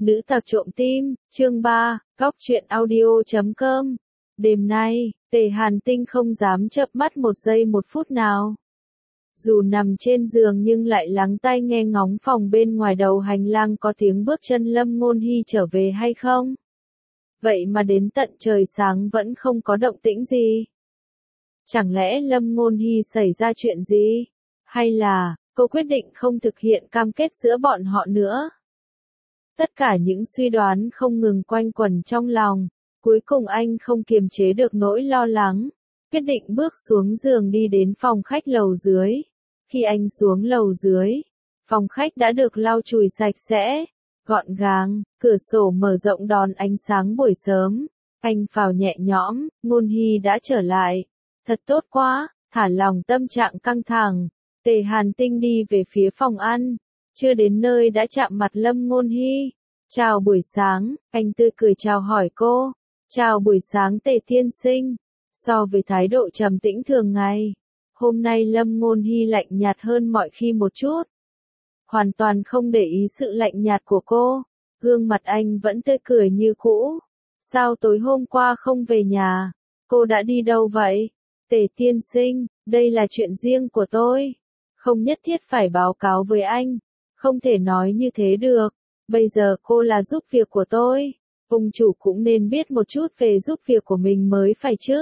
Nữ tặc trộm tim, chương 3, góc truyện audio.com. Đêm nay, Tề Hàn Tinh không dám chợp mắt một giây một phút nào. Dù nằm trên giường nhưng lại lắng tai nghe ngóng phòng bên ngoài đầu hành lang có tiếng bước chân Lâm Ngôn Hy trở về hay không. Vậy mà đến tận trời sáng vẫn không có động tĩnh gì. Chẳng lẽ Lâm Ngôn Hy xảy ra chuyện gì? Hay là, cô quyết định không thực hiện cam kết giữa bọn họ nữa? Tất cả những suy đoán không ngừng quanh quẩn trong lòng, cuối cùng anh không kiềm chế được nỗi lo lắng, quyết định bước xuống giường đi đến phòng khách lầu dưới. Khi anh xuống lầu dưới, phòng khách đã được lau chùi sạch sẽ, gọn gàng, cửa sổ mở rộng đón ánh sáng buổi sớm. Anh phào nhẹ nhõm, Ngôn Hy đã trở lại. Thật tốt quá, thả lòng tâm trạng căng thẳng. Tề Hàn Tinh đi về phía phòng ăn. Chưa đến nơi đã chạm mặt Lâm Ngôn Hy. Chào buổi sáng, anh tươi cười chào hỏi cô. Chào buổi sáng Tề tiên sinh. So với thái độ trầm tĩnh thường ngày, hôm nay Lâm Ngôn Hy lạnh nhạt hơn mọi khi một chút. Hoàn toàn không để ý sự lạnh nhạt của cô. Gương mặt anh vẫn tươi cười như cũ. Sao tối hôm qua không về nhà? Cô đã đi đâu vậy? Tề tiên sinh, đây là chuyện riêng của tôi. Không nhất thiết phải báo cáo với anh. Không thể nói như thế được. Bây giờ cô là giúp việc của tôi. Ông chủ cũng nên biết một chút về giúp việc của mình mới phải chứ.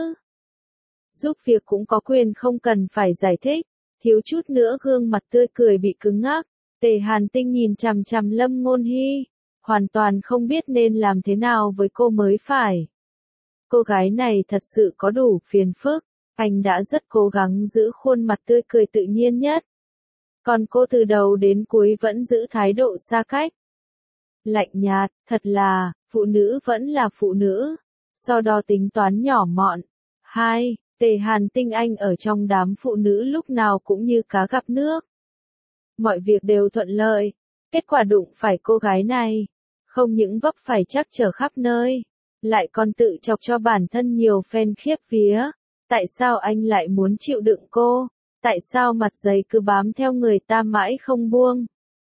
Giúp việc cũng có quyền không cần phải giải thích. Thiếu chút nữa gương mặt tươi cười bị cứng ngắc. Tề Hàn Tinh nhìn chằm chằm Lâm Ngôn Hy. Hoàn toàn không biết nên làm thế nào với cô mới phải. Cô gái này thật sự có đủ phiền phức. Anh đã rất cố gắng giữ khuôn mặt tươi cười tự nhiên nhất. Còn cô từ đầu đến cuối vẫn giữ thái độ xa cách. Lạnh nhạt, thật là, phụ nữ vẫn là phụ nữ. Sau đó tính toán nhỏ mọn. 2. Tề Hàn Tinh anh ở trong đám phụ nữ lúc nào cũng như cá gặp nước. Mọi việc đều thuận lợi. Kết quả đụng phải cô gái này. Không những vấp phải trắc trở khắp nơi. Lại còn tự chọc cho bản thân nhiều phen khiếp vía. Tại sao anh lại muốn chịu đựng cô? Tại sao mặt dày cứ bám theo người ta mãi không buông?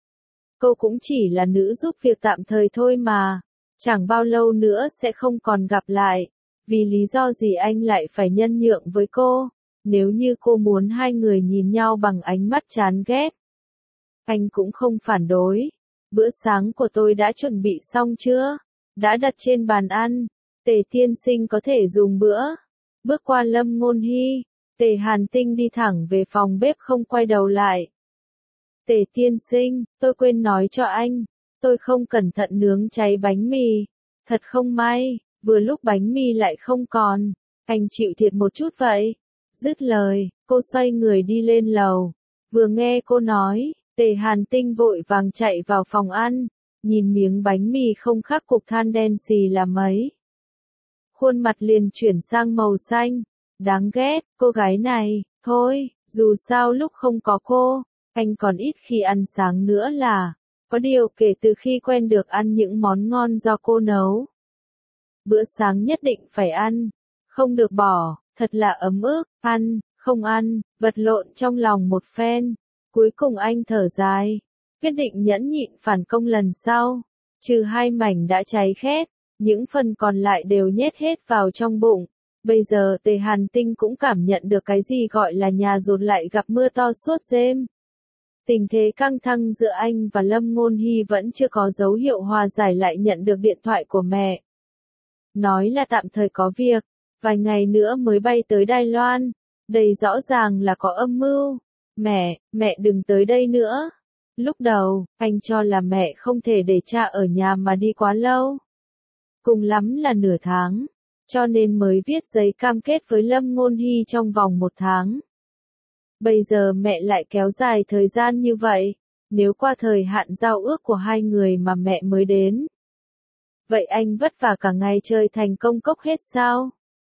Cô cũng chỉ là nữ giúp việc tạm thời thôi mà. Chẳng bao lâu nữa sẽ không còn gặp lại. Vì lý do gì anh lại phải nhân nhượng với cô? Nếu như cô muốn hai người nhìn nhau bằng ánh mắt chán ghét, anh cũng không phản đối. Bữa sáng của tôi đã chuẩn bị xong chưa? Đã đặt trên bàn ăn. Tề tiên sinh có thể dùng bữa. Bước qua Lâm Ngôn Hy, Tề Hàn Tinh đi thẳng về phòng bếp không quay đầu lại. Tề tiên sinh, tôi quên nói cho anh, tôi không cẩn thận nướng cháy bánh mì. Thật không may, vừa lúc bánh mì lại không còn. Anh chịu thiệt một chút vậy. Dứt lời, cô xoay người đi lên lầu. Vừa nghe cô nói, Tề Hàn Tinh vội vàng chạy vào phòng ăn. Nhìn miếng bánh mì không khác cục than đen xì là mấy. Khuôn mặt liền chuyển sang màu xanh. Đáng ghét, cô gái này. Thôi, dù sao lúc không có cô, anh còn ít khi ăn sáng nữa là. Có điều kể từ khi quen được ăn những món ngon do cô nấu, bữa sáng nhất định phải ăn. Không được bỏ, thật là ấm ức. Ăn, không ăn, vật lộn trong lòng một phen. Cuối cùng anh thở dài. Quyết định nhẫn nhịn phản công lần sau. Trừ 2 mảnh đã cháy khét. Những phần còn lại đều nhét hết vào trong bụng. Bây giờ Tề Hàn Tinh cũng cảm nhận được cái gì gọi là nhà rột lại gặp mưa to suốt đêm. Tình thế căng thẳng giữa anh và Lâm Ngôn Hy vẫn chưa có dấu hiệu hòa giải lại nhận được điện thoại của mẹ. Nói là tạm thời có việc, vài ngày nữa mới bay tới Đài Loan. Đây rõ ràng là có âm mưu. Mẹ đừng tới đây nữa. Lúc đầu, anh cho là mẹ không thể để cha ở nhà mà đi quá lâu. Cùng lắm là nửa tháng. Cho nên mới viết giấy cam kết với Lâm Ngôn Hy trong vòng 1 tháng. Bây giờ mẹ lại kéo dài thời gian như vậy. Nếu qua thời hạn giao ước của hai người mà mẹ mới đến, vậy anh vất vả cả ngày trời thành công cốc hết sao?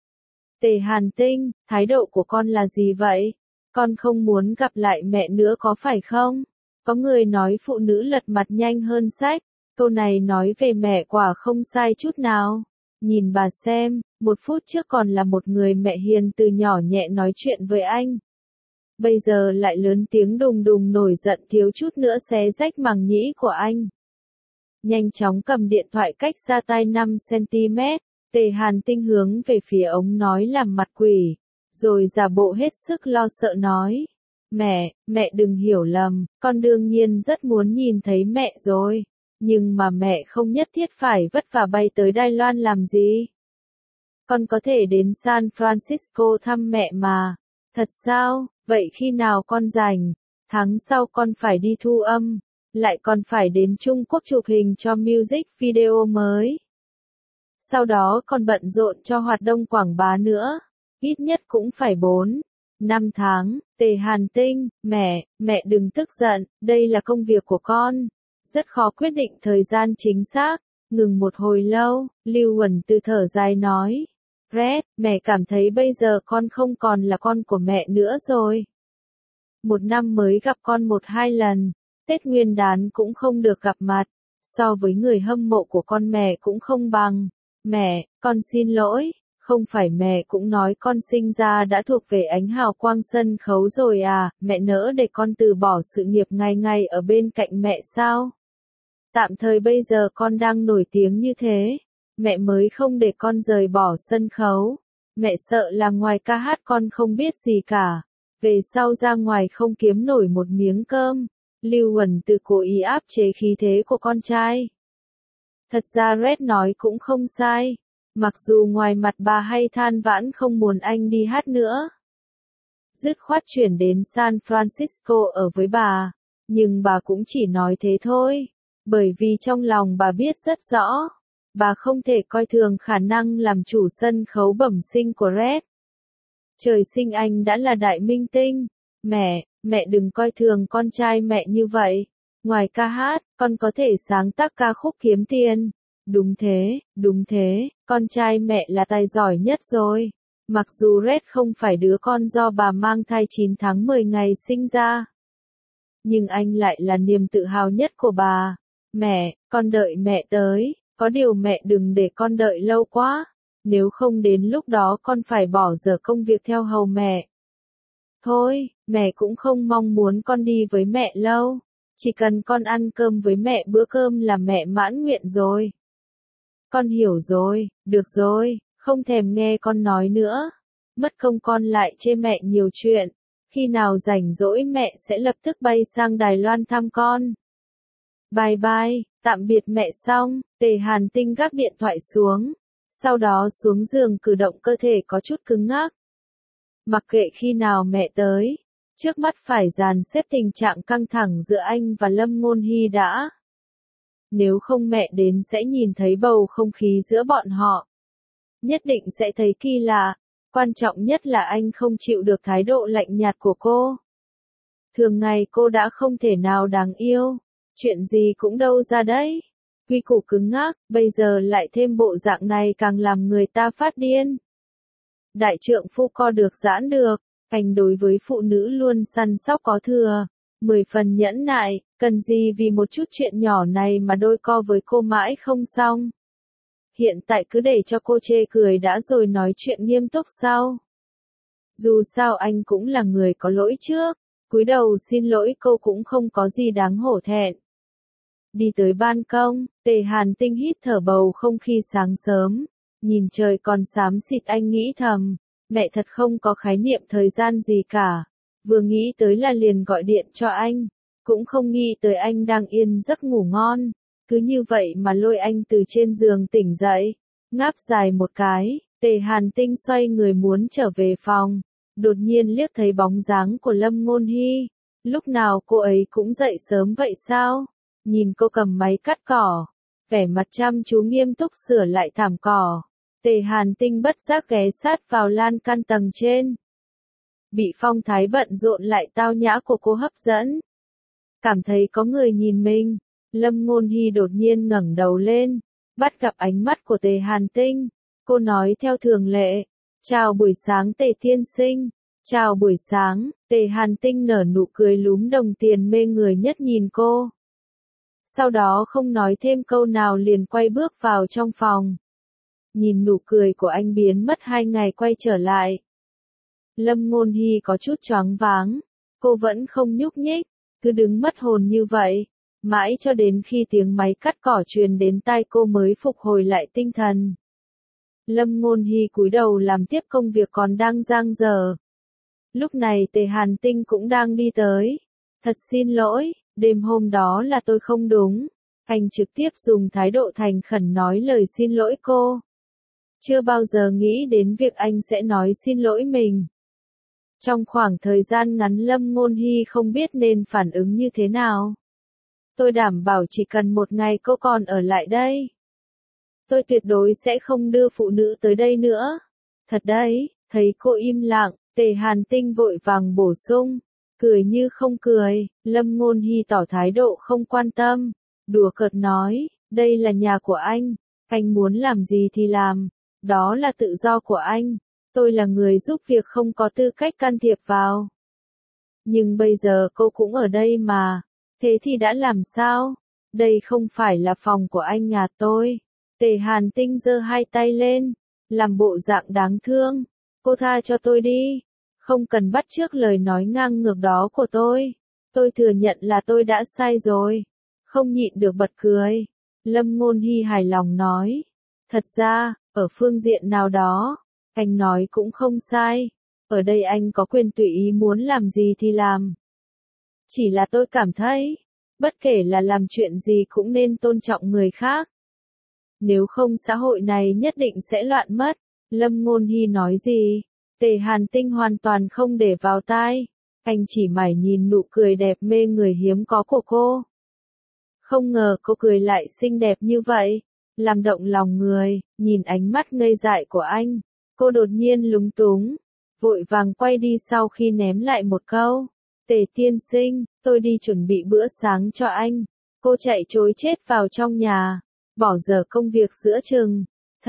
Tề Hàn Tinh, thái độ của con là gì vậy? Con không muốn gặp lại mẹ nữa có phải không? Có người nói phụ nữ lật mặt nhanh hơn sách. Câu này nói về mẹ quả không sai chút nào. Nhìn bà xem, 1 phút trước còn là một người mẹ hiền từ nhỏ nhẹ nói chuyện với anh. Bây giờ lại lớn tiếng đùng đùng nổi giận thiếu chút nữa xé rách màng nhĩ của anh. nhanh chóng cầm điện thoại cách xa tai 5 cm. Tề Hàn Tinh hướng về phía ống nói làm mặt quỷ, rồi giả bộ hết sức lo sợ nói. Mẹ đừng hiểu lầm, con đương nhiên rất muốn nhìn thấy mẹ rồi. Nhưng mà mẹ không nhất thiết phải vất vả bay tới Đài Loan làm gì. Con có thể đến San Francisco thăm mẹ mà. Thật sao? Vậy khi nào con rảnh? Tháng sau con phải đi thu âm, lại còn phải đến Trung Quốc chụp hình cho music video mới. Sau đó còn bận rộn cho hoạt động quảng bá nữa. Ít nhất cũng phải 4-5 tháng. Tề Hàn Tinh, mẹ đừng tức giận, đây là công việc của con. Rất khó quyết định thời gian chính xác. Ngừng một hồi lâu, Lưu Huẩn từ thở dài nói. Red, mẹ cảm thấy bây giờ con không còn là con của mẹ nữa rồi. Một năm mới gặp con 1-2 lần, Tết Nguyên đán cũng không được gặp mặt, so với người hâm mộ của con mẹ cũng không bằng. Mẹ, con xin lỗi, không phải mẹ cũng nói con sinh ra đã thuộc về ánh hào quang sân khấu rồi à, mẹ nỡ để con từ bỏ sự nghiệp ngày ngày ở bên cạnh mẹ sao? Tạm thời bây giờ con đang nổi tiếng như thế, mẹ mới không để con rời bỏ sân khấu. Mẹ sợ là ngoài ca hát con không biết gì cả, về sau ra ngoài không kiếm nổi một miếng cơm. Lưu Huẩn từ cố ý áp chế khí thế của con trai. Thật ra Red nói cũng không sai, mặc dù ngoài mặt bà hay than vãn không muốn anh đi hát nữa. Dứt khoát chuyển đến San Francisco ở với bà, nhưng bà cũng chỉ nói thế thôi, bởi vì trong lòng bà biết rất rõ, bà không thể coi thường khả năng làm chủ sân khấu bẩm sinh của Red. Trời sinh anh đã là đại minh tinh. Mẹ đừng coi thường con trai mẹ như vậy. Ngoài ca hát, con có thể sáng tác ca khúc kiếm tiền. Đúng thế, con trai mẹ là tài giỏi nhất rồi. Mặc dù Red không phải đứa con do bà mang thai 9 tháng 10 ngày sinh ra, nhưng anh lại là niềm tự hào nhất của bà. Mẹ, con đợi mẹ tới, có điều mẹ đừng để con đợi lâu quá. Nếu không đến lúc đó con phải bỏ dở công việc theo hầu mẹ. Thôi, mẹ cũng không mong muốn con đi với mẹ lâu. Chỉ cần con ăn cơm với mẹ bữa cơm là mẹ mãn nguyện rồi. Con hiểu rồi, được rồi, không thèm nghe con nói nữa. Mất công con lại chê mẹ nhiều chuyện. Khi nào rảnh rỗi mẹ sẽ lập tức bay sang Đài Loan thăm con. Bye bye, tạm biệt mẹ xong, Tề Hàn Tinh gác điện thoại xuống. Sau đó xuống giường cử động cơ thể có chút cứng ngắc. Mặc kệ khi nào mẹ tới, trước mắt phải dàn xếp tình trạng căng thẳng giữa anh và Lâm Ngôn Hy đã. Nếu không mẹ đến sẽ nhìn thấy bầu không khí giữa bọn họ. Nhất định sẽ thấy kỳ lạ, quan trọng nhất là anh không chịu được thái độ lạnh nhạt của cô. Thường ngày cô đã không thể nào đáng yêu, chuyện gì cũng đâu ra đấy. Quy củ cứng ngắc, bây giờ lại thêm bộ dạng này càng làm người ta phát điên. Đại trượng phu co được giãn được, anh đối với phụ nữ luôn săn sóc có thừa, 10 phần nhẫn nại, cần gì vì một chút chuyện nhỏ này mà đôi co với cô mãi không xong. Hiện tại cứ để cho cô chê cười đã rồi nói chuyện nghiêm túc sau. Dù sao anh cũng là người có lỗi trước, cúi đầu xin lỗi cô cũng không có gì đáng hổ thẹn. Đi tới ban công, Tề Hàn Tinh hít thở bầu không khí sáng sớm, nhìn trời còn xám xịt anh nghĩ thầm, mẹ thật không có khái niệm thời gian gì cả, vừa nghĩ tới là liền gọi điện cho anh, cũng không nghĩ tới anh đang yên giấc ngủ ngon, cứ như vậy mà lôi anh từ trên giường tỉnh dậy, ngáp dài một cái, Tề Hàn Tinh xoay người muốn trở về phòng, đột nhiên liếc thấy bóng dáng của Lâm Ngôn Hy, lúc nào cô ấy cũng dậy sớm vậy sao? Nhìn cô cầm máy cắt cỏ, vẻ mặt chăm chú nghiêm túc sửa lại thảm cỏ. Tề Hàn Tinh bất giác ghé sát vào lan can tầng trên. Bị phong thái bận rộn lại tao nhã của cô hấp dẫn. Cảm thấy có người nhìn mình, Lâm Ngôn Hy đột nhiên ngẩng đầu lên, bắt gặp ánh mắt của Tề Hàn Tinh. Cô nói theo thường lệ, chào buổi sáng Tề tiên sinh. Chào buổi sáng, Tề Hàn Tinh nở nụ cười lúm đồng tiền mê người nhất nhìn cô. Sau đó không nói thêm câu nào liền quay bước vào trong phòng. Nhìn nụ cười của anh biến mất 2 ngày quay trở lại. Lâm Ngôn Hy có chút choáng váng. Cô vẫn không nhúc nhích, cứ đứng mất hồn như vậy. Mãi cho đến khi tiếng máy cắt cỏ truyền đến tai cô mới phục hồi lại tinh thần. Lâm Ngôn Hy cúi đầu làm tiếp công việc còn đang dang dở. Lúc này Tề Hàn Tinh cũng đang đi tới. Thật xin lỗi, đêm hôm đó là tôi không đúng. Anh trực tiếp dùng thái độ thành khẩn nói lời xin lỗi cô. Chưa bao giờ nghĩ đến việc anh sẽ nói xin lỗi mình. Trong khoảng thời gian ngắn Lâm Ngôn Hy không biết nên phản ứng như thế nào. Tôi đảm bảo chỉ cần một ngày cô còn ở lại đây. Tôi tuyệt đối sẽ không đưa phụ nữ tới đây nữa. Thật đấy, thấy cô im lặng, Tề Hàn Tinh vội vàng bổ sung. Cười như không cười, Lâm Ngôn Hy tỏ thái độ không quan tâm. Đùa cợt nói, đây là nhà của anh muốn làm gì thì làm. Đó là tự do của anh. Tôi là người giúp việc không có tư cách can thiệp vào. Nhưng bây giờ cô cũng ở đây mà. Thế thì đã làm sao? Đây không phải là phòng của anh nhà tôi. Tề Hàn Tinh giơ hai tay lên, làm bộ dạng đáng thương. Cô tha cho tôi đi. Không cần bắt chước lời nói ngang ngược đó của tôi. Tôi thừa nhận là tôi đã sai rồi. Không nhịn được bật cười. Lâm Ngôn Hy hài lòng nói. Thật ra, ở phương diện nào đó, anh nói cũng không sai. Ở đây anh có quyền tùy ý muốn làm gì thì làm. Chỉ là tôi cảm thấy, bất kể là làm chuyện gì cũng nên tôn trọng người khác. Nếu không xã hội này nhất định sẽ loạn mất. Lâm Ngôn Hy nói gì? Tề Hàn Tinh hoàn toàn không để vào tai. Anh chỉ mải nhìn nụ cười đẹp mê người hiếm có của cô. Không ngờ cô cười lại xinh đẹp như vậy. Làm động lòng người, nhìn ánh mắt ngây dại của anh. Cô đột nhiên lúng túng. Vội vàng quay đi sau khi ném lại một câu. Tề tiên sinh, tôi đi chuẩn bị bữa sáng cho anh. Cô chạy trối chết vào trong nhà. Bỏ dở công việc giữa chừng.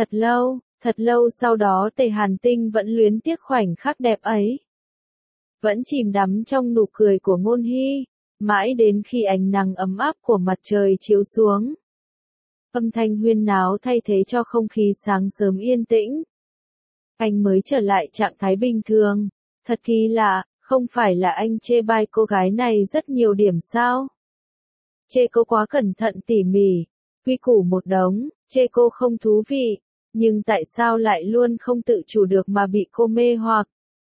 Thật lâu sau đó Tề Hàn Tinh vẫn luyến tiếc khoảnh khắc đẹp ấy. Vẫn chìm đắm trong nụ cười của Ngôn Hy. Mãi đến khi ánh nắng ấm áp của mặt trời chiếu xuống. Âm thanh huyên náo thay thế cho không khí sáng sớm yên tĩnh. Anh mới trở lại trạng thái bình thường. Thật kỳ lạ, không phải là anh chê bai cô gái này rất nhiều điểm sao? Chê cô quá cẩn thận tỉ mỉ, quy củ một đống, chê cô không thú vị, nhưng tại sao lại luôn không tự chủ được mà bị cô mê hoặc?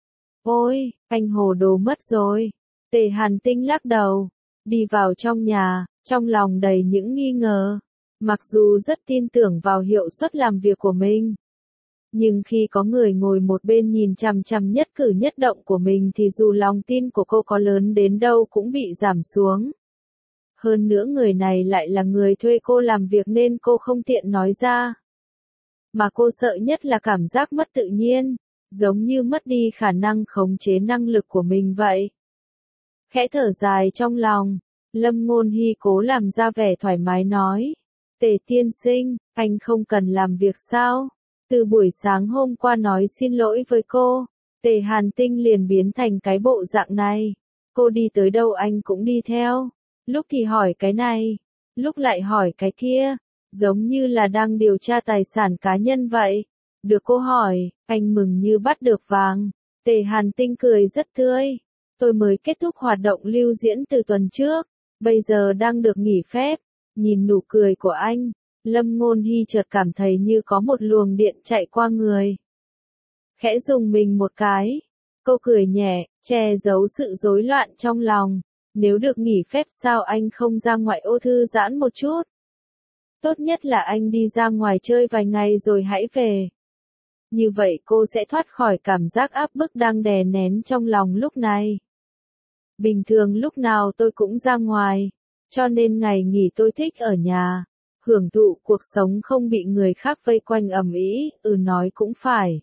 Ôi, anh hồ đồ mất rồi. Tề Hàn Tinh lắc đầu, đi vào trong nhà, trong lòng đầy những nghi ngờ. Mặc dù rất tin tưởng vào hiệu suất làm việc của mình. Nhưng khi có người ngồi một bên nhìn chằm chằm nhất cử nhất động của mình thì dù lòng tin của cô có lớn đến đâu cũng bị giảm xuống. Hơn nữa người này lại là người thuê cô làm việc nên cô không tiện nói ra. Mà cô sợ nhất là cảm giác mất tự nhiên, giống như mất đi khả năng khống chế năng lực của mình vậy. Khẽ thở dài trong lòng, Lâm Ngôn Hy cố làm ra vẻ thoải mái nói. Tề tiên sinh, anh không cần làm việc sao? Từ buổi sáng hôm qua nói xin lỗi với cô, Tề Hàn Tinh liền biến thành cái bộ dạng này. Cô đi tới đâu anh cũng đi theo. Lúc thì hỏi cái này, lúc lại hỏi cái kia, giống như là đang điều tra tài sản cá nhân vậy. Được cô hỏi, anh mừng như bắt được vàng. Tề Hàn Tinh cười rất tươi. Tôi mới kết thúc hoạt động lưu diễn từ tuần trước, bây giờ đang được nghỉ phép. Nhìn nụ cười của anh, Lâm Ngôn Hy chợt cảm thấy như có một luồng điện chạy qua người. Khẽ dùng mình một cái, cô cười nhẹ, che giấu sự rối loạn trong lòng. Nếu được nghỉ phép sao anh không ra ngoại ô thư giãn một chút? Tốt nhất là anh đi ra ngoài chơi vài ngày rồi hãy về. Như vậy cô sẽ thoát khỏi cảm giác áp bức đang đè nén trong lòng lúc này. Bình thường lúc nào tôi cũng ra ngoài, cho nên ngày nghỉ tôi thích ở nhà, hưởng thụ cuộc sống không bị người khác vây quanh ầm ĩ. Nói cũng phải.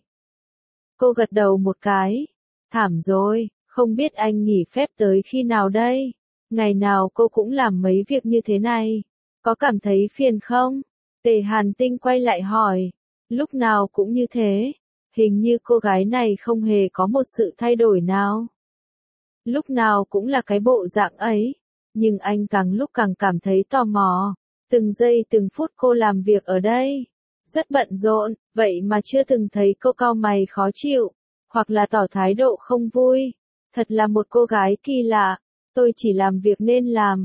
Cô gật đầu một cái. Thảm rồi, không biết anh nghỉ phép tới khi nào đây? Ngày nào cô cũng làm mấy việc như thế này, có cảm thấy phiền không? Tề Hàn Tinh quay lại hỏi. Lúc nào cũng như thế, hình như cô gái này không hề có một sự thay đổi nào. Lúc nào cũng là cái bộ dạng ấy, nhưng anh càng lúc càng cảm thấy tò mò. Từng giây từng phút cô làm việc ở đây, rất bận rộn, vậy mà chưa từng thấy cô cau mày khó chịu, hoặc là tỏ thái độ không vui. Thật là một cô gái kỳ lạ, tôi chỉ làm việc nên làm,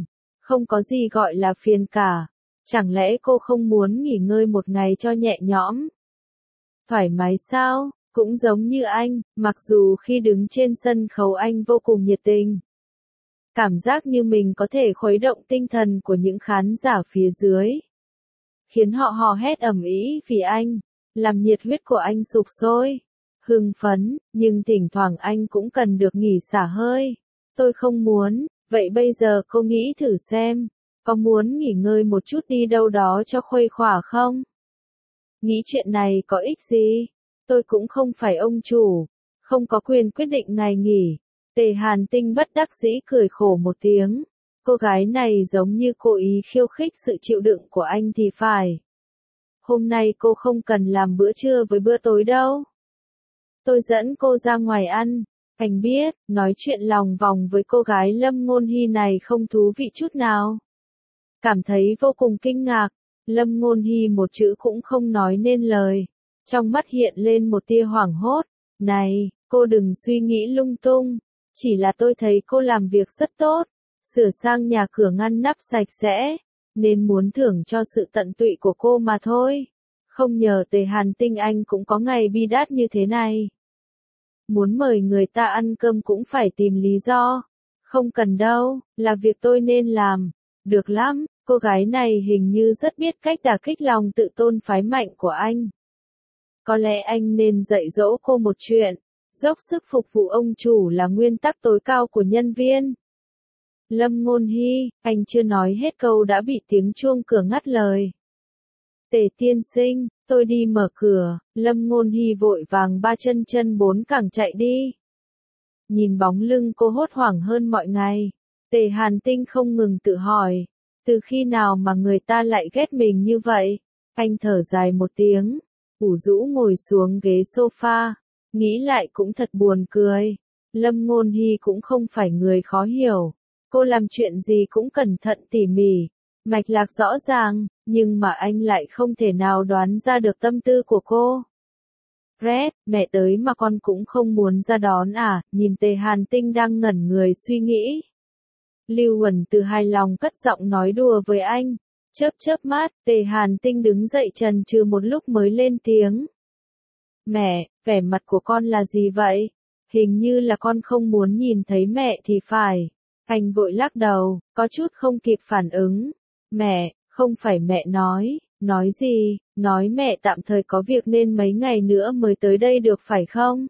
Không có gì gọi là phiền cả. Chẳng lẽ cô không muốn nghỉ ngơi một ngày cho nhẹ nhõm? Thoải mái sao? Cũng giống như anh, mặc dù khi đứng trên sân khấu anh vô cùng nhiệt tình. Cảm giác như mình có thể khuấy động tinh thần của những khán giả phía dưới. Khiến họ hò hét ầm ĩ vì anh, làm nhiệt huyết của anh sục sôi. Hưng phấn, nhưng thỉnh thoảng anh cũng cần được nghỉ xả hơi. Tôi không muốn, vậy bây giờ cô nghĩ thử xem, có muốn nghỉ ngơi một chút đi đâu đó cho khuây khỏa không? Nghĩ chuyện này có ích gì? Tôi cũng không phải ông chủ, không có quyền quyết định ngày nghỉ. Tề Hàn Tinh bất đắc dĩ cười khổ một tiếng. Cô gái này giống như cố ý khiêu khích sự chịu đựng của anh thì phải. Hôm nay cô không cần làm bữa trưa với bữa tối đâu. Tôi dẫn cô ra ngoài ăn. Anh biết, nói chuyện lòng vòng với cô gái Lâm Ngôn Hy này không thú vị chút nào. Cảm thấy vô cùng kinh ngạc, Lâm Ngôn Hy một chữ cũng không nói nên lời. Trong mắt hiện lên một tia hoảng hốt. Này, cô đừng suy nghĩ lung tung. Chỉ là tôi thấy cô làm việc rất tốt. Sửa sang nhà cửa ngăn nắp sạch sẽ. Nên muốn thưởng cho sự tận tụy của cô mà thôi. Không nhờ Tề Hàn Tinh anh cũng có ngày bi đát như thế này. Muốn mời người ta ăn cơm cũng phải tìm lý do. Không cần đâu, là việc tôi nên làm. Được lắm, cô gái này hình như rất biết cách đả kích lòng tự tôn phái mạnh của anh. Có lẽ anh nên dạy dỗ cô một chuyện. Dốc sức phục vụ ông chủ là nguyên tắc tối cao của nhân viên. Lâm Ngôn Hy, anh chưa nói hết câu đã bị tiếng chuông cửa ngắt lời. Tề tiên sinh, tôi đi mở cửa. Lâm Ngôn Hy vội vàng ba chân chân bốn cẳng chạy đi. Nhìn bóng lưng cô hốt hoảng hơn mọi ngày. Tề Hàn Tinh không ngừng tự hỏi. Từ khi nào mà người ta lại ghét mình như vậy? Anh thở dài một tiếng. Ủ rũ ngồi xuống ghế sofa. Nghĩ lại cũng thật buồn cười. Lâm Ngôn Hy cũng không phải người khó hiểu. Cô làm chuyện gì cũng cẩn thận tỉ mỉ. Mạch lạc rõ ràng, nhưng mà anh lại không thể nào đoán ra được tâm tư của cô. Red, mẹ tới mà con cũng không muốn ra đón à? Nhìn Tề Hàn Tinh đang ngẩn người suy nghĩ. Lưu Huẩn Từ hài lòng cất giọng nói đùa với anh. Chớp chớp mắt, Tề Hàn Tinh đứng dậy chần chừ một lúc mới lên tiếng. Mẹ, vẻ mặt của con là gì vậy? Hình như là con không muốn nhìn thấy mẹ thì phải. Anh vội lắc đầu, có chút không kịp phản ứng. Mẹ, không phải mẹ nói gì, nói mẹ tạm thời có việc nên mấy ngày nữa mới tới đây được phải không?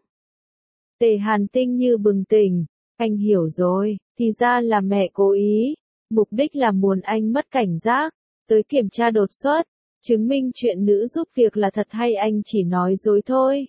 Tề Hàn Tinh như bừng tỉnh, anh hiểu rồi, thì ra là mẹ cố ý, mục đích là muốn anh mất cảnh giác, tới kiểm tra đột xuất, chứng minh chuyện nữ giúp việc là thật hay anh chỉ nói dối thôi.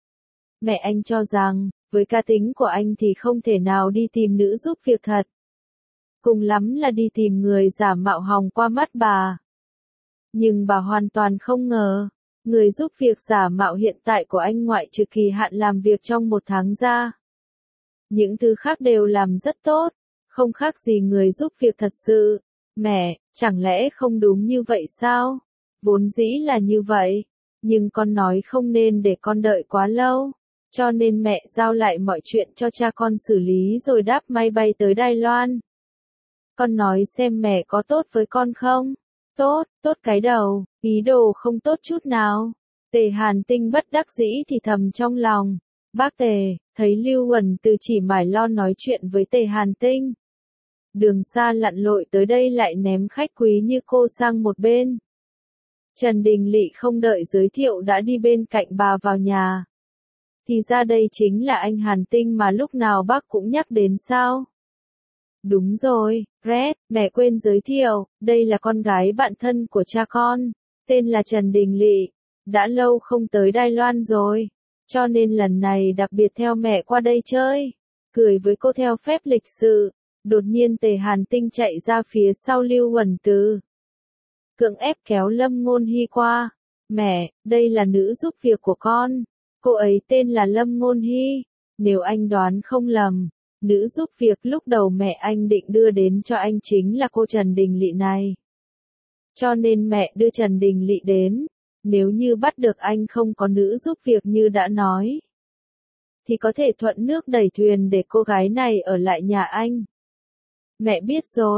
Mẹ anh cho rằng, với cá tính của anh thì không thể nào đi tìm nữ giúp việc thật. Cùng lắm là đi tìm người giả mạo hòng qua mắt bà. Nhưng bà hoàn toàn không ngờ, người giúp việc giả mạo hiện tại của anh ngoại trừ kỳ hạn làm việc trong 1 tháng ra. Những thứ khác đều làm rất tốt, không khác gì người giúp việc thật sự. Mẹ, chẳng lẽ không đúng như vậy sao? Vốn dĩ là như vậy, nhưng con nói không nên để con đợi quá lâu. Cho nên mẹ giao lại mọi chuyện cho cha con xử lý rồi đáp máy bay tới Đài Loan. Con nói xem mẹ có tốt với con không? Tốt, tốt cái đầu, ý đồ không tốt chút nào. Tề Hàn Tinh bất đắc dĩ thì thầm trong lòng. Bác Tề, thấy Lưu Huẩn Từ chỉ mải lo nói chuyện với Tề Hàn Tinh. Đường xa lặn lội tới đây lại ném khách quý như cô sang một bên. Trần Đình Lị không đợi giới thiệu đã đi bên cạnh bà vào nhà. Thì ra đây chính là anh Hàn Tinh mà lúc nào bác cũng nhắc đến sao? Đúng rồi, Red, mẹ quên giới thiệu, đây là con gái bạn thân của cha con, tên là Trần Đình Lị, đã lâu không tới Đài Loan rồi, cho nên lần này đặc biệt theo mẹ qua đây chơi, cười với cô theo phép lịch sự, đột nhiên Tề Hàn Tinh chạy ra phía sau Lưu Huẩn Từ. Cưỡng ép kéo Lâm Ngôn Hy qua, mẹ, đây là nữ giúp việc của con, cô ấy tên là Lâm Ngôn Hy, nếu anh đoán không lầm. Nữ giúp việc lúc đầu mẹ anh định đưa đến cho anh chính là cô Trần Đình Lị này. Cho nên mẹ đưa Trần Đình Lị đến, nếu như bắt được anh không có nữ giúp việc như đã nói, thì có thể thuận nước đẩy thuyền để cô gái này ở lại nhà anh. Mẹ biết rồi,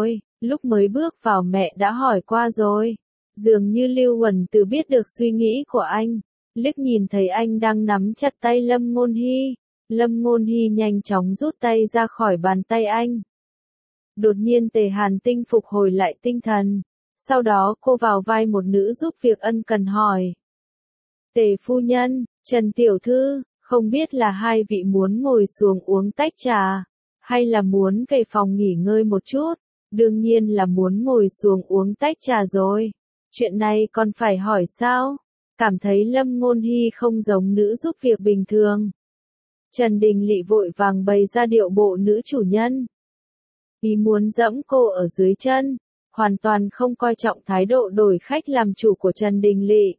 Lúc mới bước vào mẹ đã hỏi qua rồi. Dường như Lưu Huẩn Từ biết được suy nghĩ của anh. Liếc nhìn thấy anh đang nắm chặt tay Lâm Ngôn Hy. Lâm Ngôn Hy nhanh chóng rút tay ra khỏi bàn tay anh. Đột nhiên Tề Hàn Tinh phục hồi lại tinh thần. Sau đó cô vào vai một nữ giúp việc ân cần hỏi. Tề phu nhân, Trần Tiểu Thư, không biết là hai vị muốn ngồi xuống uống tách trà, hay là muốn về phòng nghỉ ngơi một chút? Đương nhiên là muốn ngồi xuống uống tách trà rồi. Chuyện này còn phải hỏi sao? Cảm thấy Lâm Ngôn Hy không giống nữ giúp việc bình thường. Trần Đình Lị vội vàng bày ra điệu bộ nữ chủ nhân. Ý muốn dẫm cô ở dưới chân, hoàn toàn không coi trọng thái độ đổi khách làm chủ của Trần Đình Lị.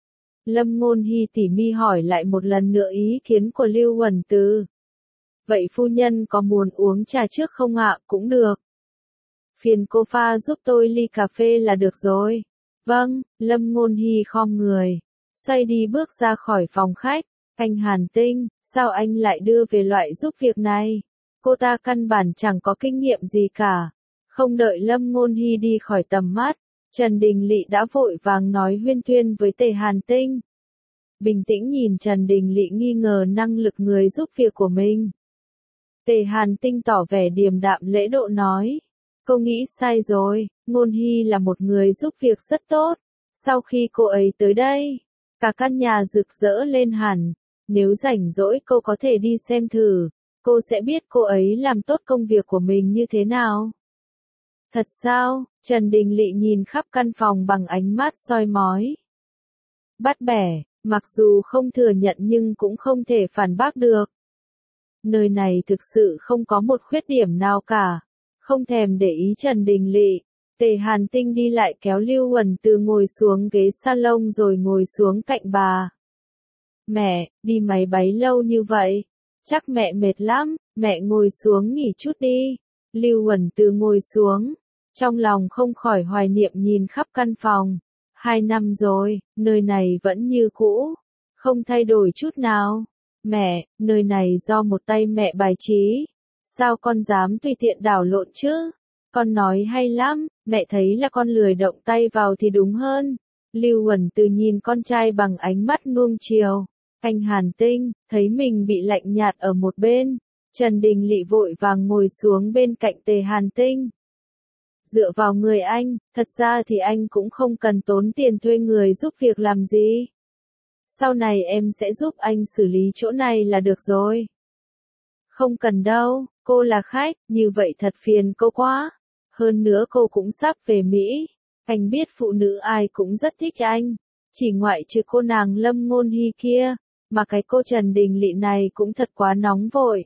Lâm Ngôn Hy tỉ mi hỏi lại một lần nữa ý kiến của Lưu Huẩn Từ. Vậy phu nhân có muốn uống trà trước không ạ? Cũng được. Phiền cô pha giúp tôi ly cà phê là được rồi. Vâng, Lâm Ngôn Hy khom người, xoay đi bước ra khỏi phòng khách. Anh Hàn Tinh, sao anh lại đưa về loại giúp việc này? Cô ta căn bản chẳng có kinh nghiệm gì cả. Không đợi Lâm Ngôn Hy đi khỏi tầm mắt, Trần Đình Lị đã vội vàng nói huyên thuyên với Tề Hàn Tinh. Bình tĩnh nhìn Trần Đình Lị nghi ngờ năng lực người giúp việc của mình. Tề Hàn Tinh tỏ vẻ điềm đạm lễ độ nói. Cô nghĩ sai rồi, Ngôn Hy là một người giúp việc rất tốt. Sau khi cô ấy tới đây, cả căn nhà rực rỡ lên hẳn. Nếu rảnh rỗi cô có thể đi xem thử, cô sẽ biết cô ấy làm tốt công việc của mình như thế nào. Thật sao? Trần Đình Lị nhìn khắp căn phòng bằng ánh mắt soi mói. Bắt bẻ, mặc dù không thừa nhận nhưng cũng không thể phản bác được. Nơi này thực sự không có một khuyết điểm nào cả. Không thèm để ý Trần Đình Lị, Tề Hàn Tinh đi lại kéo Lưu Huẩn Từ ngồi xuống ghế salon rồi ngồi xuống cạnh bà. Mẹ, đi máy bay lâu như vậy, chắc mẹ mệt lắm, mẹ ngồi xuống nghỉ chút đi. Lưu Huẩn Từ ngồi xuống, trong lòng không khỏi hoài niệm nhìn khắp căn phòng. 2 năm rồi, nơi này vẫn như cũ, không thay đổi chút nào. Mẹ, nơi này do một tay mẹ bài trí. Sao con dám tùy tiện đảo lộn chứ? Con nói hay lắm, mẹ thấy là con lười động tay vào thì đúng hơn. Lưu Huẩn Từ nhìn con trai bằng ánh mắt nuông chiều. Anh Hàn Tinh, thấy mình bị lạnh nhạt ở một bên. Trần Đình Lị vội vàng ngồi xuống bên cạnh Tề Hàn Tinh. Dựa vào người anh, thật ra thì anh cũng không cần tốn tiền thuê người giúp việc làm gì. Sau này em sẽ giúp anh xử lý chỗ này là được rồi. Không cần đâu, cô là khách, như vậy thật phiền cô quá. Hơn nữa cô cũng sắp về Mỹ. Anh biết phụ nữ ai cũng rất thích anh. Chỉ ngoại trừ cô nàng Lâm Ngôn Hy kia, mà cái cô Trần Đình Lị này cũng thật quá nóng vội.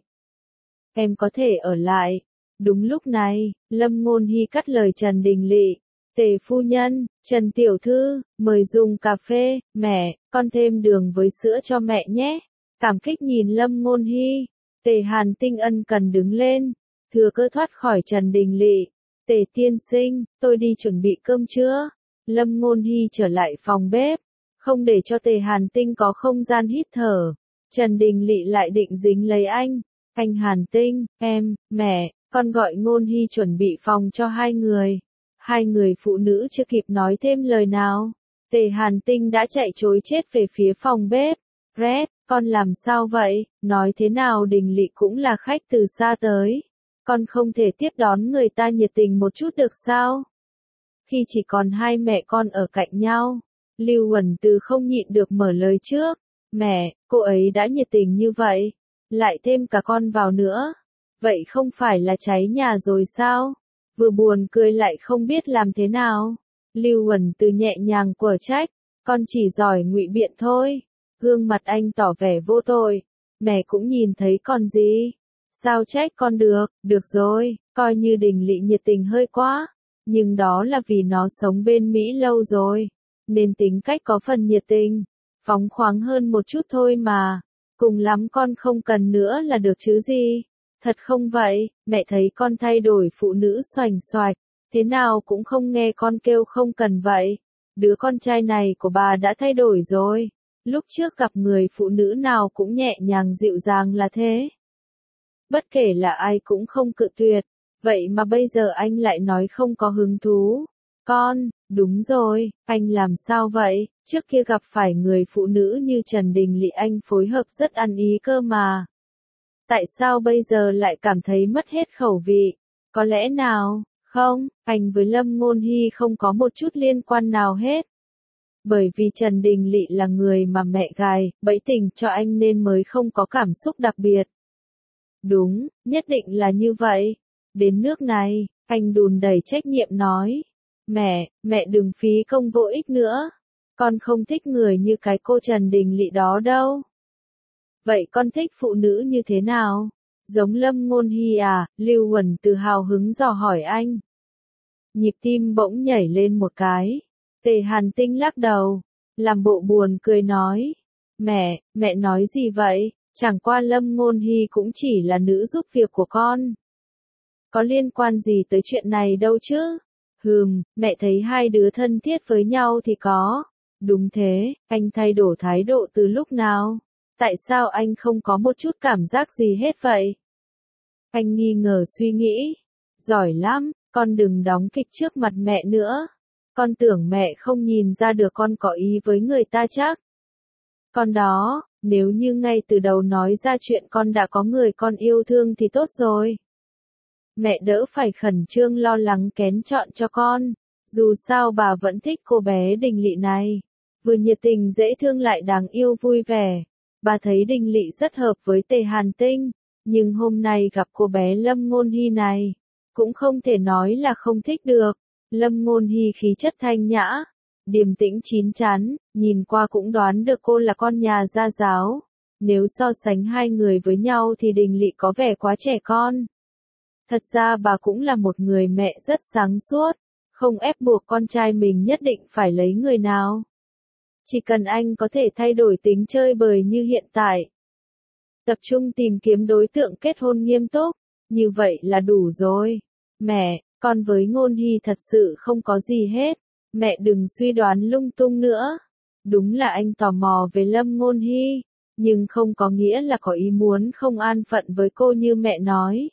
Em có thể ở lại. Đúng lúc này, Lâm Ngôn Hy cắt lời Trần Đình Lị. Tề phu nhân, Trần Tiểu Thư, mời dùng cà phê. Mẹ, con thêm đường với sữa cho mẹ nhé. Cảm kích nhìn Lâm Ngôn Hy. Tề Hàn Tinh ân cần đứng lên, thừa cơ thoát khỏi Trần Đình Lị. Tề tiên sinh, tôi đi chuẩn bị cơm trưa. Lâm Ngôn Hy trở lại phòng bếp, không để cho Tề Hàn Tinh có không gian hít thở. Trần Đình Lị lại định dính lấy anh. Anh Hàn Tinh, mẹ, con gọi Ngôn Hy chuẩn bị phòng cho hai người. Hai người phụ nữ chưa kịp nói thêm lời nào. Tề Hàn Tinh đã chạy trối chết về phía phòng bếp. Red, con làm sao vậy? Nói thế nào Đình Lị cũng là khách từ xa tới. Con không thể tiếp đón người ta nhiệt tình một chút được sao? Khi chỉ còn hai mẹ con ở cạnh nhau, Lưu Huẩn Từ không nhịn được mở lời trước. Mẹ, cô ấy đã nhiệt tình như vậy, lại thêm cả con vào nữa. Vậy không phải là cháy nhà rồi sao? Vừa buồn cười lại không biết làm thế nào. Lưu Huẩn Từ nhẹ nhàng quở trách, con chỉ giỏi ngụy biện thôi. Gương mặt anh tỏ vẻ vô tội. Mẹ cũng nhìn thấy còn gì. Sao trách con được, được rồi, coi như Đình Lị nhiệt tình hơi quá. Nhưng đó là vì nó sống bên Mỹ lâu rồi, nên tính cách có phần nhiệt tình, phóng khoáng hơn một chút thôi mà. Cùng lắm con không cần nữa là được chứ gì. Thật không vậy, mẹ thấy con thay đổi phụ nữ xoành xoạch, thế nào cũng không nghe con kêu không cần vậy. Đứa con trai này của bà đã thay đổi rồi. Lúc trước gặp người phụ nữ nào cũng nhẹ nhàng dịu dàng là thế. Bất kể là ai cũng không cự tuyệt. Vậy mà bây giờ anh lại nói không có hứng thú. Con, đúng rồi, anh làm sao vậy? Trước kia gặp phải người phụ nữ như Trần Đình Lị anh phối hợp rất ăn ý cơ mà. Tại sao bây giờ lại cảm thấy mất hết khẩu vị? Có lẽ nào, không, anh với Lâm Ngôn Hy không có một chút liên quan nào hết. Bởi vì Trần Đình Lị là người mà mẹ gài, bẫy tình cho anh nên mới không có cảm xúc đặc biệt. Đúng, nhất định là như vậy. Đến nước này, anh đùn đẩy trách nhiệm nói. Mẹ đừng phí công vô ích nữa. Con không thích người như cái cô Trần Đình Lị đó đâu. Vậy con thích phụ nữ như thế nào? Giống Lâm Ngôn Hy à? Lưu Huẩn Từ hào hứng dò hỏi anh. Nhịp tim bỗng nhảy lên một cái. Tề Hàn Tinh lắc đầu, làm bộ buồn cười nói. Mẹ nói gì vậy? Chẳng qua Lâm Ngôn Hy cũng chỉ là nữ giúp việc của con. Có liên quan gì tới chuyện này đâu chứ? Mẹ thấy hai đứa thân thiết với nhau thì có. Đúng thế, anh thay đổi thái độ từ lúc nào? Tại sao anh không có một chút cảm giác gì hết vậy? Anh nghi ngờ suy nghĩ. Giỏi lắm, con đừng đóng kịch trước mặt mẹ nữa. Con tưởng mẹ không nhìn ra được con có ý với người ta chắc. Con đó, nếu như ngay từ đầu nói ra chuyện con đã có người con yêu thương thì tốt rồi. Mẹ đỡ phải khẩn trương lo lắng kén chọn cho con. Dù sao bà vẫn thích cô bé Đình Lị này. Vừa nhiệt tình dễ thương lại đáng yêu vui vẻ. Bà thấy Đình Lị rất hợp với Tề Hàn Tinh. Nhưng hôm nay gặp cô bé Lâm Ngôn Hy này. Cũng không thể nói là không thích được. Lâm Ngôn Hy khí chất thanh nhã. Điềm tĩnh chín chắn, nhìn qua cũng đoán được cô là con nhà gia giáo. Nếu so sánh hai người với nhau thì Đình Lị có vẻ quá trẻ con. Thật ra bà cũng là một người mẹ rất sáng suốt, không ép buộc con trai mình nhất định phải lấy người nào. Chỉ cần anh có thể thay đổi tính chơi bời như hiện tại. Tập trung tìm kiếm đối tượng kết hôn nghiêm túc, như vậy là đủ rồi. Mẹ, con với Ngôn Hy thật sự không có gì hết. Mẹ đừng suy đoán lung tung nữa. Đúng là anh tò mò về Lâm Ngôn Hy, nhưng không có nghĩa là có ý muốn không an phận với cô như mẹ nói.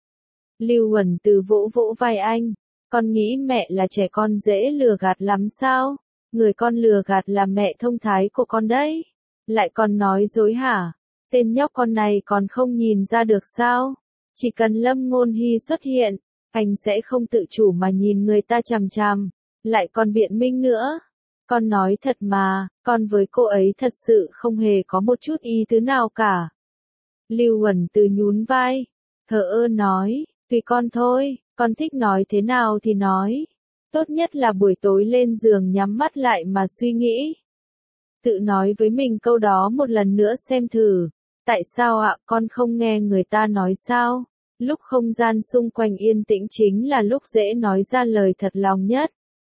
Lưu Huẩn Từ vỗ vỗ vai anh. Con nghĩ mẹ là trẻ con dễ lừa gạt lắm sao? Người con lừa gạt là mẹ thông thái của con đấy. Lại còn nói dối hả? Tên nhóc con này còn không nhìn ra được sao? Chỉ cần Lâm Ngôn Hy xuất hiện, anh sẽ không tự chủ mà nhìn người ta chằm chằm. Lại còn biện minh nữa. Con nói thật mà, con với cô ấy thật sự không hề có một chút ý tứ nào cả. Lưu Huẩn Từ nhún vai, thờ ơ nói, tùy con thôi, con thích nói thế nào thì nói. Tốt nhất là buổi tối lên giường nhắm mắt lại mà suy nghĩ. Tự nói với mình câu đó một lần nữa xem thử. Tại sao ạ, con không nghe người ta nói sao? Lúc không gian xung quanh yên tĩnh chính là lúc dễ nói ra lời thật lòng nhất.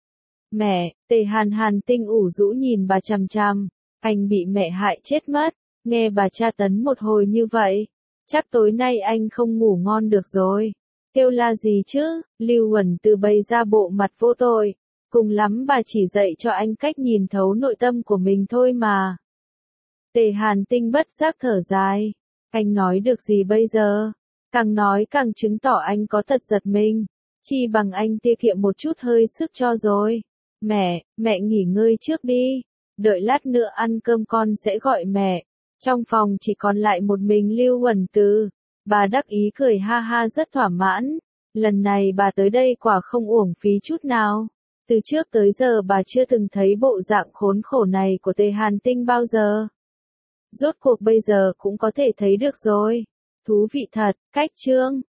Mẹ, Tề Hàn Tinh ủ rũ nhìn bà chằm chằm. Anh bị mẹ hại chết mất. Nghe bà tra tấn một hồi như vậy. Chắc tối nay anh không ngủ ngon được rồi. Kêu la gì chứ? Lưu Huẩn Từ bày ra bộ mặt vô tội. Cùng lắm bà chỉ dạy cho anh cách nhìn thấu nội tâm của mình thôi mà. Tề Hàn Tinh bất giác thở dài. Anh nói được gì bây giờ? Càng nói càng chứng tỏ anh có tật giật mình. Chi bằng anh tiết kiệm một chút hơi sức cho rồi. Mẹ nghỉ ngơi trước đi. Đợi lát nữa ăn cơm con sẽ gọi mẹ. Trong phòng chỉ còn lại một mình Lưu Huẩn Từ. Bà đắc ý cười ha ha rất thỏa mãn. Lần này bà tới đây quả không uổng phí chút nào. Từ trước tới giờ bà chưa từng thấy bộ dạng khốn khổ này của Tề Hàn Tinh bao giờ. Rốt cuộc bây giờ cũng có thể thấy được rồi. Thú vị thật, cách chương.